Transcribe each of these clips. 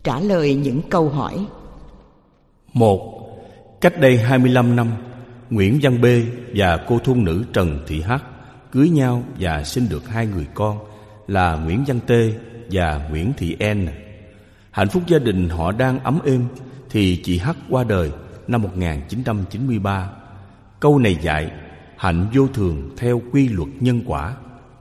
Trả lời những câu hỏi. 1. Cách đây 25 năm, Nguyễn Văn B và cô thôn nữ Trần Thị H cưới nhau và sinh được 2 người con là Nguyễn Văn T và Nguyễn Thị N. Hạnh phúc gia đình họ đang ấm êm thì chị H qua đời năm 1993. Câu này dạy hạnh vô thường theo quy luật nhân quả.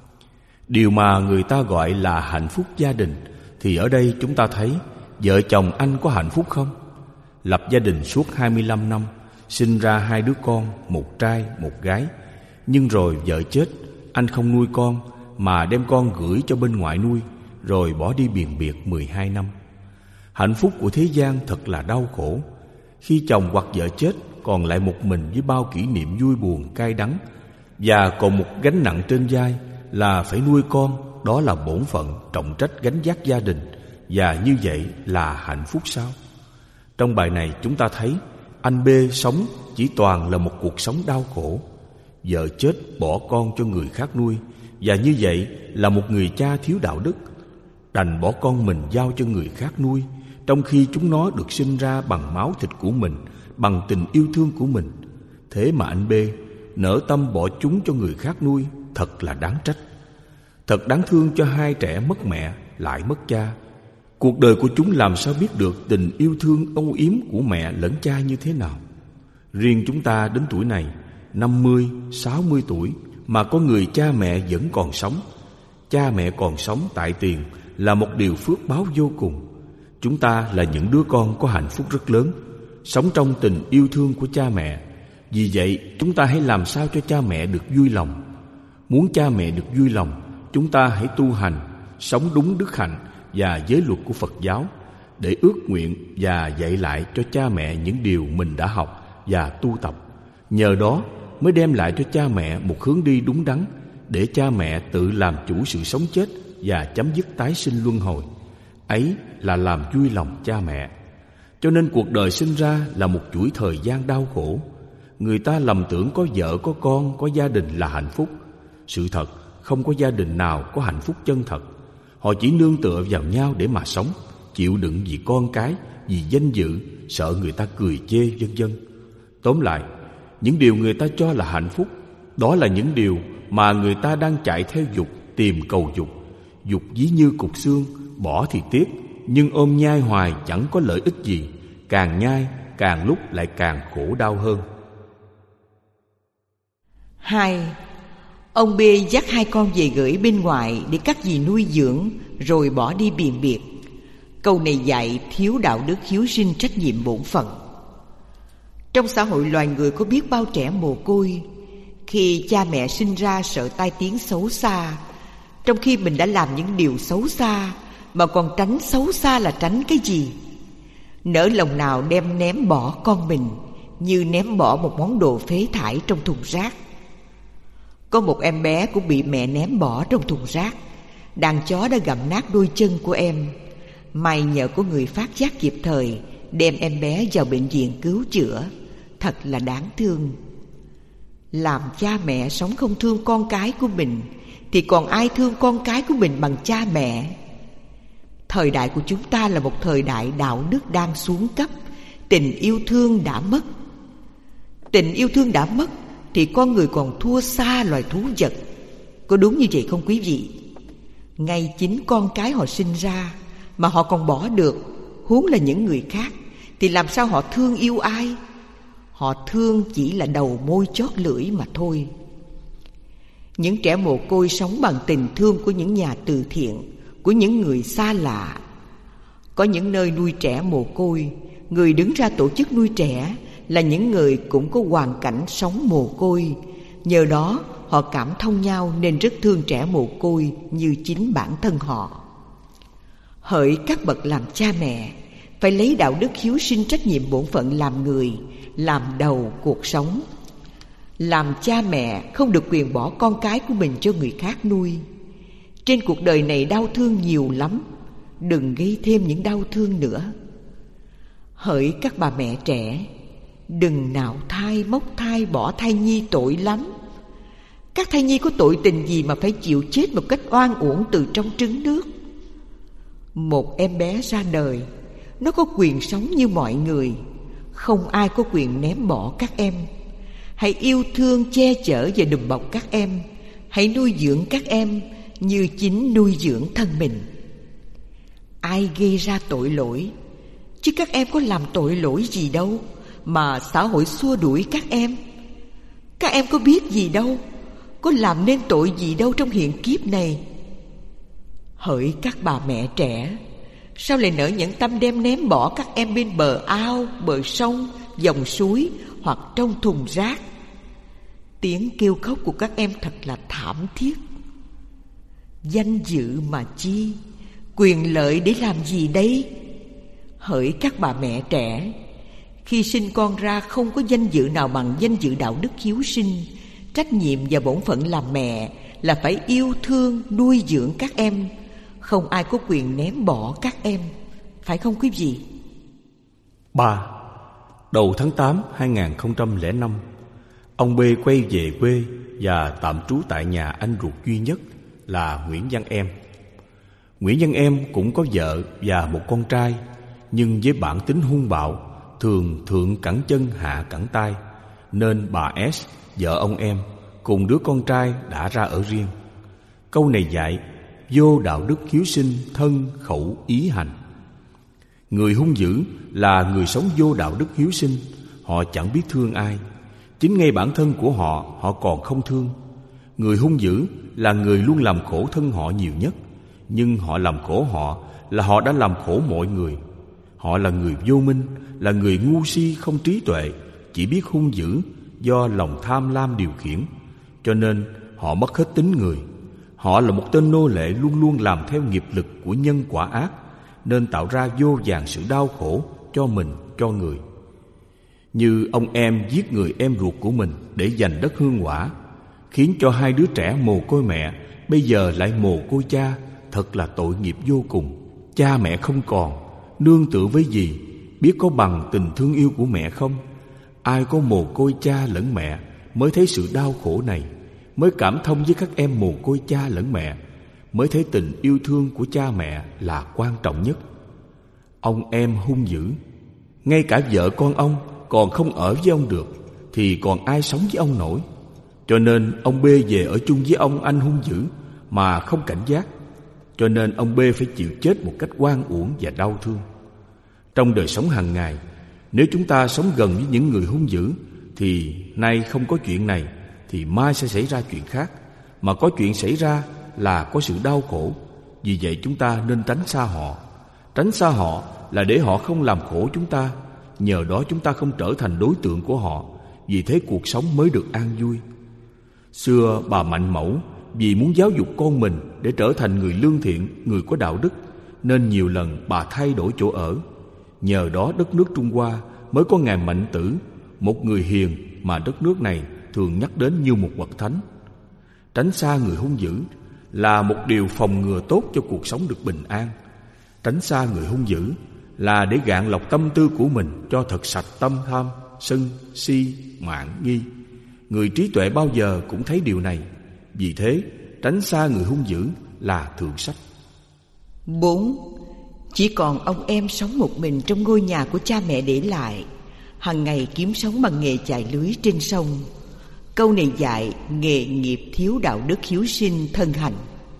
Điều mà người ta gọi là hạnh phúc gia đình thì ở đây chúng ta thấy vợ chồng anh có hạnh phúc không? Lập gia đình suốt 25 năm, sinh ra 2 đứa con, một trai, một gái. Nhưng rồi vợ chết, anh không nuôi con mà đem con gửi cho bên ngoại nuôi, rồi bỏ đi biền biệt 12 năm. Hạnh phúc của thế gian thật là đau khổ. Khi chồng hoặc vợ chết, còn lại một mình với bao kỷ niệm vui buồn cay đắng, và còn một gánh nặng trên vai là phải nuôi con. Đó là bổn phận trọng trách gánh vác gia đình. Và như vậy là hạnh phúc sao? Trong bài này chúng ta thấy anh B sống chỉ toàn là một cuộc sống đau khổ. Vợ chết bỏ con cho người khác nuôi, và như vậy là một người cha thiếu đạo đức, đành bỏ con mình giao cho người khác nuôi, trong khi chúng nó được sinh ra bằng máu thịt của mình, bằng tình yêu thương của mình. Thế mà anh B nỡ tâm bỏ chúng cho người khác nuôi, thật là đáng trách. Thật đáng thương cho 2 trẻ mất mẹ lại mất cha. Cuộc đời của chúng làm sao biết được tình yêu thương âu yếm của mẹ lẫn cha như thế nào? Riêng chúng ta đến tuổi này, 50, 60 tuổi, mà có người cha mẹ vẫn còn sống. Cha mẹ còn sống tại tiền là một điều phước báo vô cùng. Chúng ta là những đứa con có hạnh phúc rất lớn, sống trong tình yêu thương của cha mẹ. Vì vậy, chúng ta hãy làm sao cho cha mẹ được vui lòng. Muốn cha mẹ được vui lòng, chúng ta hãy tu hành, sống đúng đức hạnh và giới luật của Phật giáo, để ước nguyện và dạy lại cho cha mẹ những điều mình đã học và tu tập. Nhờ đó mới đem lại cho cha mẹ một hướng đi đúng đắn, để cha mẹ tự làm chủ sự sống chết và chấm dứt tái sinh luân hồi. Ấy là làm vui lòng cha mẹ. Cho nên cuộc đời sinh ra là một chuỗi thời gian đau khổ. Người ta lầm tưởng có vợ, có con, có gia đình là hạnh phúc. Sự thật, không có gia đình nào có hạnh phúc chân thật. Họ chỉ nương tựa vào nhau để mà sống, chịu đựng vì con cái, vì danh dự, sợ người ta cười chê, vân vân. Tóm lại, những điều người ta cho là hạnh phúc, đó là những điều mà người ta đang chạy theo dục, tìm cầu dục. Dục ví như cục xương, bỏ thì tiếc, nhưng ôm nhai hoài chẳng có lợi ích gì. Càng nhai, càng lúc lại càng khổ đau hơn. 2. Ông B dắt 2 con về gửi bên ngoài để các dì nuôi dưỡng, rồi bỏ đi biền biệt. Câu này dạy thiếu đạo đức, hiếu sinh, trách nhiệm bổn phận. Trong xã hội loài người có biết bao trẻ mồ côi. Khi cha mẹ sinh ra sợ tai tiếng xấu xa, trong khi mình đã làm những điều xấu xa, mà còn tránh xấu xa là tránh cái gì? Nỡ lòng nào đem ném bỏ con mình như ném bỏ một món đồ phế thải trong thùng rác. Có một em bé cũng bị mẹ ném bỏ trong thùng rác. Đàn chó đã gặm nát đôi chân của em. May nhờ có người phát giác kịp thời, đem em bé vào bệnh viện cứu chữa. Thật là đáng thương. Làm cha mẹ sống không thương con cái của mình, thì còn ai thương con cái của mình bằng cha mẹ? Thời đại của chúng ta là một thời đại đạo đức đang xuống cấp. Tình yêu thương đã mất. Tình yêu thương đã mất thì con người còn thua xa loài thú vật. Có đúng như vậy không quý vị? Ngay chính con cái họ sinh ra mà họ còn bỏ được, huống là những người khác, thì làm sao họ thương yêu ai? Họ thương chỉ là đầu môi chót lưỡi mà thôi. Những trẻ mồ côi sống bằng tình thương của những nhà từ thiện, của những người xa lạ. Có những nơi nuôi trẻ mồ côi, người đứng ra tổ chức nuôi trẻ là những người cũng có hoàn cảnh sống mồ côi. Nhờ đó họ cảm thông nhau nên rất thương trẻ mồ côi như chính bản thân họ. Hỡi các bậc làm cha mẹ, phải lấy đạo đức hiếu sinh, trách nhiệm bổn phận làm người, làm đầu cuộc sống. Làm cha mẹ không được quyền bỏ con cái của mình cho người khác nuôi. Trên cuộc đời này đau thương nhiều lắm, đừng gây thêm những đau thương nữa. Hỡi các bà mẹ trẻ, đừng nạo thai, móc thai, bỏ thai nhi tội lắm. Các thai nhi có tội tình gì mà phải chịu chết một cách oan uổng từ trong trứng nước? Một em bé ra đời Nó có quyền sống như mọi người. Không ai có quyền ném bỏ các em. Hãy yêu thương, che chở và đùm bọc các em. Hãy nuôi dưỡng các em như chính nuôi dưỡng thân mình. Ai gây ra tội lỗi? Chứ các em có làm tội lỗi gì đâu mà xã hội xua đuổi các em. Các em có biết gì đâu, có làm nên tội gì đâu trong hiện kiếp này. Hỡi các bà mẹ trẻ, sao lại nỡ nhẫn tâm đem ném bỏ các em bên bờ ao, bờ sông, dòng suối hoặc trong thùng rác? Tiếng kêu khóc của các em thật là thảm thiết. Danh dự mà chi? Quyền lợi để làm gì đây? Hỡi các bà mẹ trẻ, khi sinh con ra không có danh dự nào bằng danh dự đạo đức hiếu sinh. Trách nhiệm và bổn phận làm mẹ là phải yêu thương, nuôi dưỡng các em. Không ai có quyền ném bỏ các em. Phải không quý vị? 3. Đầu tháng 8 2005, ông B quay về quê và tạm trú tại nhà anh ruột duy nhất là Nguyễn Văn Em. Nguyễn Văn Em cũng có vợ và một con trai, nhưng với bản tính hung bạo, thường thượng cẳng chân hạ cẳng tay, nên bà S, vợ ông Em, cùng đứa con trai đã ra ở riêng. Câu này dạy vô đạo đức hiếu sinh thân khẩu ý hành. Người hung dữ là người sống vô đạo đức hiếu sinh. Họ chẳng biết thương ai. Chính ngay bản thân của họ còn không thương. Người hung dữ là người luôn làm khổ thân họ nhiều nhất. Nhưng họ làm khổ họ là họ đã làm khổ mọi người. Họ là người vô minh, là người ngu si không trí tuệ, chỉ biết hung dữ do lòng tham lam điều khiển. Cho nên họ mất hết tính người. Họ là một tên nô lệ luôn luôn làm theo nghiệp lực của nhân quả ác, nên tạo ra vô vàn sự đau khổ cho mình, cho người. Như ông Em giết người em ruột của mình để giành đất hương hỏa, khiến cho hai đứa trẻ mồ côi mẹ bây giờ lại mồ côi cha. Thật là tội nghiệp vô cùng. Cha mẹ không còn, nương tựa với gì? Biết có bằng tình thương yêu của mẹ không? Ai có mồ côi cha lẫn mẹ mới thấy sự đau khổ này, mới cảm thông với các em mồ côi cha lẫn mẹ, mới thấy tình yêu thương của cha mẹ là quan trọng nhất. Ông Em hung dữ, ngay cả vợ con ông còn không ở với ông được, thì còn ai sống với ông nổi. Cho nên ông B về ở chung với ông anh hung dữ mà không cảnh giác. Cho nên ông B phải chịu chết một cách oan uổng và đau thương. Trong đời sống hàng ngày, nếu chúng ta sống gần với những người hung dữ, thì nay không có chuyện này, thì mai sẽ xảy ra chuyện khác. Mà có chuyện xảy ra là có sự đau khổ. Vì vậy chúng ta nên tránh xa họ. Tránh xa họ là để họ không làm khổ chúng ta. Nhờ đó chúng ta không trở thành đối tượng của họ. Vì thế cuộc sống mới được an vui. Xưa bà Mạnh Mẫu vì muốn giáo dục con mình để trở thành người lương thiện, người có đạo đức, nên nhiều lần bà thay đổi chỗ ở. Nhờ đó đất nước Trung Hoa mới có ngài Mạnh Tử, một người hiền mà đất nước này thường nhắc đến như một bậc thánh. Tránh xa người hung dữ là một điều phòng ngừa tốt cho cuộc sống được bình an. Tránh xa người hung dữ là để gạn lọc tâm tư của mình cho thật sạch tâm tham, sân, si, mạn, nghi. Người trí tuệ bao giờ cũng thấy điều này. Vì thế, tránh xa người hung dữ là thượng sách. 4. Chỉ còn ông Em sống một mình trong ngôi nhà của cha mẹ để lại, hằng ngày kiếm sống bằng nghề chài lưới trên sông. Câu này dạy nghề nghiệp thiếu đạo đức hiếu sinh thân hành.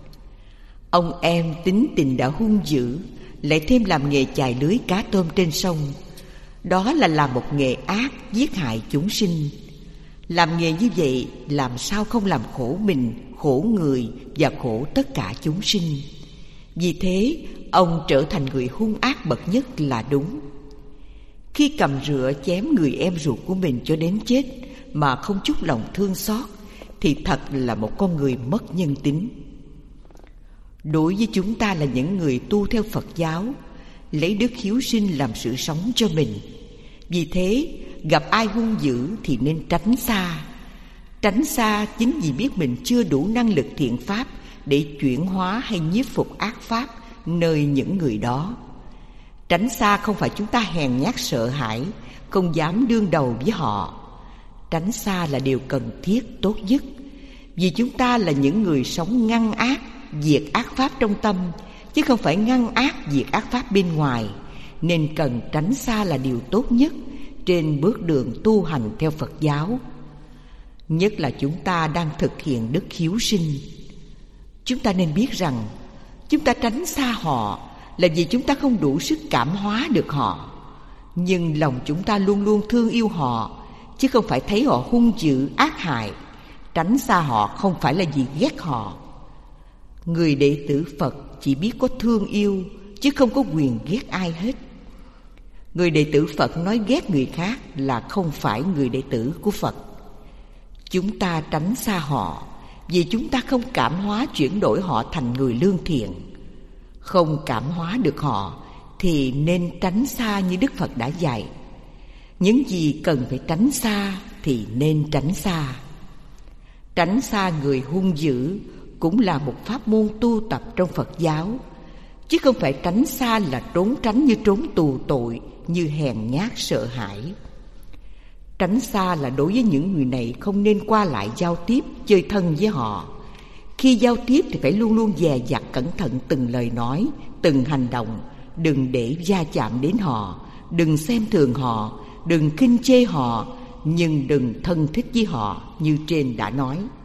Ông Em tính tình đã hung dữ, lại thêm làm nghề chài lưới cá tôm trên sông. Đó là làm một nghề ác, giết hại chúng sinh. Làm nghề như vậy làm sao không làm khổ mình, khổ người và khổ tất cả chúng sinh. Vì thế ông trở thành người hung ác bậc nhất là đúng. Khi cầm rựa chém người em ruột của mình cho đến chết mà không chút lòng thương xót, thì thật là một con người mất nhân tính. Đối với chúng ta là những người tu theo Phật giáo, lấy đức hiếu sinh làm sự sống cho mình. Vì thế gặp ai hung dữ thì nên tránh xa. Tránh xa chính vì biết mình chưa đủ năng lực thiện pháp để chuyển hóa hay nhiếp phục ác pháp nơi những người đó. Tránh xa không phải chúng ta hèn nhát sợ hãi, không dám đương đầu với họ. Tránh xa là điều cần thiết tốt nhất, vì chúng ta là những người sống ngăn ác, diệt ác pháp trong tâm, chứ không phải ngăn ác, diệt ác pháp bên ngoài. nên cần tránh xa là điều tốt nhất trên bước đường tu hành theo Phật giáo. Nhất là chúng ta đang thực hiện đức hiếu sinh. Chúng ta nên biết rằng chúng ta tránh xa họ là vì chúng ta không đủ sức cảm hóa được họ. Nhưng lòng chúng ta luôn luôn thương yêu họ, chứ không phải thấy họ hung dữ, ác hại. Tránh xa họ không phải là vì ghét họ. Người đệ tử Phật chỉ biết có thương yêu, chứ không có quyền ghét ai hết. Người đệ tử Phật nói ghét người khác là không phải người đệ tử của Phật. Chúng ta tránh xa họ vì chúng ta không cảm hóa chuyển đổi họ thành người lương thiện. Không cảm hóa được họ thì nên tránh xa như Đức Phật đã dạy. Những gì cần phải tránh xa thì nên tránh xa. Tránh xa người hung dữ cũng là một pháp môn tu tập trong Phật giáo, chứ không phải tránh xa là trốn tránh như trốn tù tội, như hèn nhát sợ hãi. Tránh xa là đối với những người này không nên qua lại giao tiếp, chơi thân với họ. Khi giao tiếp thì phải luôn luôn dè dặt cẩn thận từng lời nói, từng hành động. Đừng để va chạm đến họ, đừng xem thường họ, đừng khinh chê họ, nhưng đừng thân thích với họ như trên đã nói.